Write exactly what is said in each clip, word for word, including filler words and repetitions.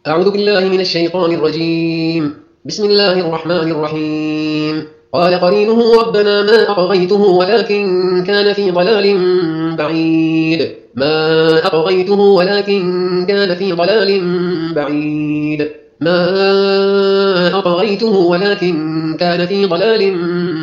أعوذ بالله من الشيطان الرجيم. بسم الله الرحمن الرحيم. قال قرينه ربنا ما أطغيته ولكن كان في ضلال بعيد ما أطغيته ولكن كان في ضلال بعيد ما أطغيته ولكن كان في ضلال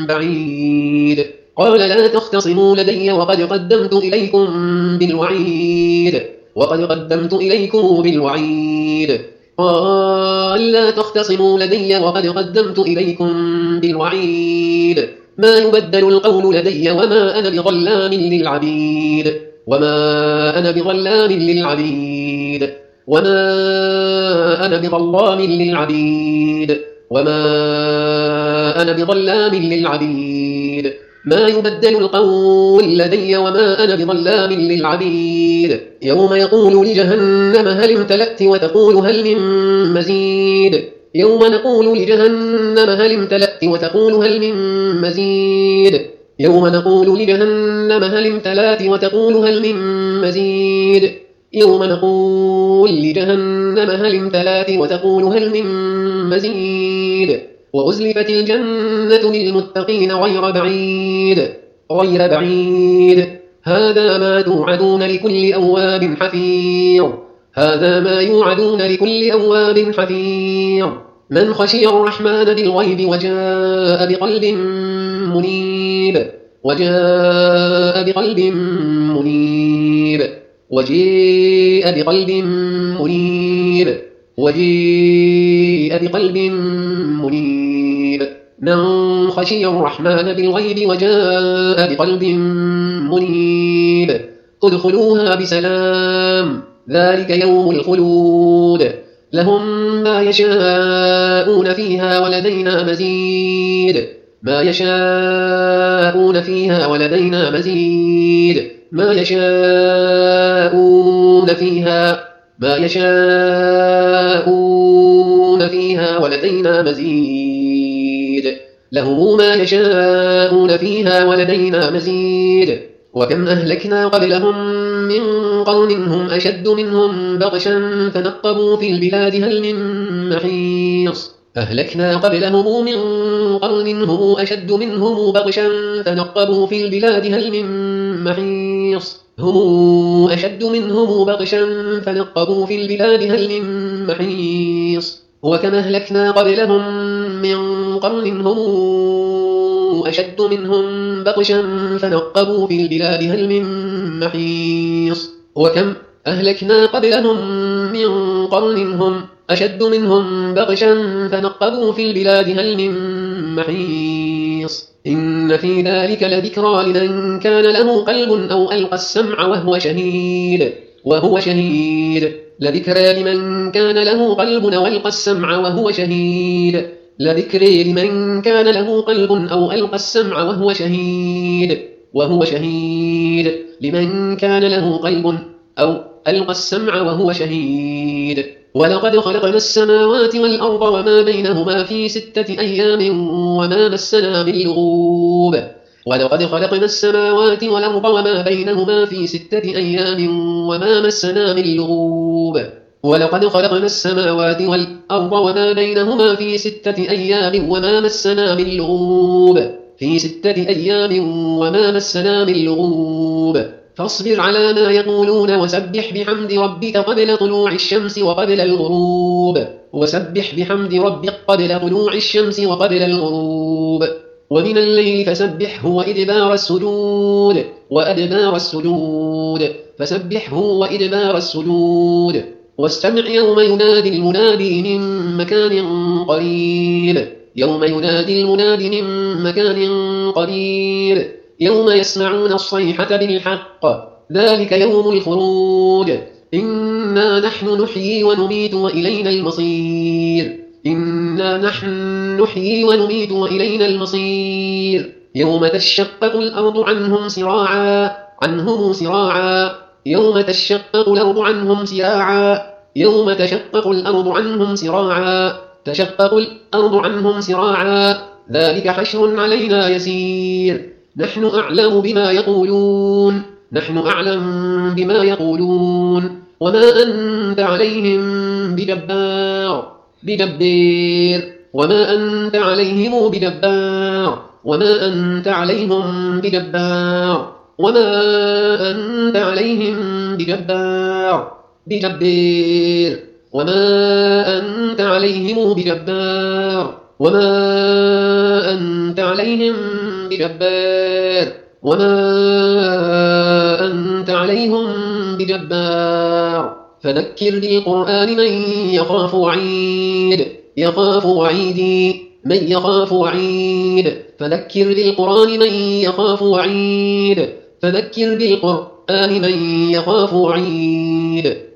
بعيد قال لا تختصموا لدي وقد قدمت إليكم بالوعيد وقد قدمت إليكم بالوعيد قال لا تختصموا لدي وقد قدمت إليكم بالوعيد ما يبدل القول لدي وما أنا بظلام للعبيد وما أنا بظلام للعبيد وما أنا بظلام للعبيد وما أنا بظلام للعبيد ما يبدل القول لدي وما أنا بظلام للعبيد يوم يقول لجهنم هل امتلأت وتقول هل من مزيد يوم نقول لجهنم هل امتلأت وتقول هل من مزيد يوم نقول لجهنم هل امتلأت وتقول هل من مزيد يوم نقول لجهنم هل امتلأت وتقول هل من مزيد وأزلفت الجنة للمتقين غير بعيد غير بعيد هذا ما توعدون لكل أواب حفيظ هذا ما يوعدون لكل أواب حفيظ من خشي الرحمن بالغيب وجاء بقلب منيب وجاء بقلب منيب وجيء بقلب منيب وجيء بقلب منيب من خشي الرحمن بالغيب وجاء بقلب منيب ادخلوها بسلام ذلك يوم الخلود لهم ما يشاءون فيها ولدينا مزيد ما يشاءون فيها ولدينا مزيد ما يشاءون فيها ما يشاءون فيها ولدينا مزيد لهم ما يشاءون فيها ولدينا مزيد وكم أهلكنا قبلهم من قرن هم أشد منهم بطشا فنقبوا في البلاد هل من محيص أهلكنا قبلهم من قرن هم أشد منهم بطشا فنقبوا في البلاد هل من محيص هم أشد منهم بطشا فنقبوا في البلاد هل من محيص وكما أهلكنا قبلهم من قرن هم أشد منهم بطشا فنقبوا في البلاد هل من محيص وكم أهلكنا قبلهم من قرن هم أشد منهم بطشا فنقبوا في البلاد هل من محيص إن في ذلك لذكرى لمن كان له قلب أو ألقى السمع وهو شهيد وهو شهيد لذكرى لمن كان له قلب أو ألقى السمع وهو شهيد لذكرى لمن كان له قلب أو ألقى السمع وهو شهيد وهو شهيد لمن كان له قلب أو ألقى السمع وهو شهيد ولقد خلقنا السماوات والأرض وما بينهما في ستة أيام وما مسنا من لغوب ولقد خلقنا السماوات والأرض وما بينهما في ستة أيام وما مسنا من لغوب ولقد خلقنا السماوات والأرض وما بينهما في ستة أيام وما مسنا من لغوب في ستة أيام وما مسنا من لغوب فاصبر على ما يقولون وسبح بحمد ربك قبل طلوع الشمس وقبل الغروب وسبح بحمد ربك قبل طلوع الشمس وقبل الغروب ومن الليل فسبحه وإدبار السجود وأدبار السجود فسبحه وإدبار السجود واستمع يوم ينادي المنادي من مكان قريب يوم ينادي المنادي من مكان قريب يوم يسمعون الصيحة بالحق ذلك يوم الخروج إنا نحن نحيي ونميت وإلينا المصير إنا نحن نحيي ونميت وإلينا المصير يوم تشقق الأرض عنهم سراعا عنهم سراعا يوم تشقق الأرض عنهم سراعا يوم تشقق الأرض عنهم سراعا تشقق الأرض عنهم سراعا ذلك حشر علينا يسير نحن أعلم بما يقولون نحن أعلم بما يقولون وما أنت عليهم بجبار بجبير وما أنت عليهم بجبار وما أنت عليهم بجبار وما أنت عليهم بجبار بجبير وما أنت عليهم بجبار وما أنت عليهم بجبار وما أنت عليهم بجبار فذكر بالقرآن من يخاف وعيد يخاف وعيدي من يخاف وعيد فذكر بالقرآن من يخاف وعيد فذكر بالقرآن من يخاف وعيد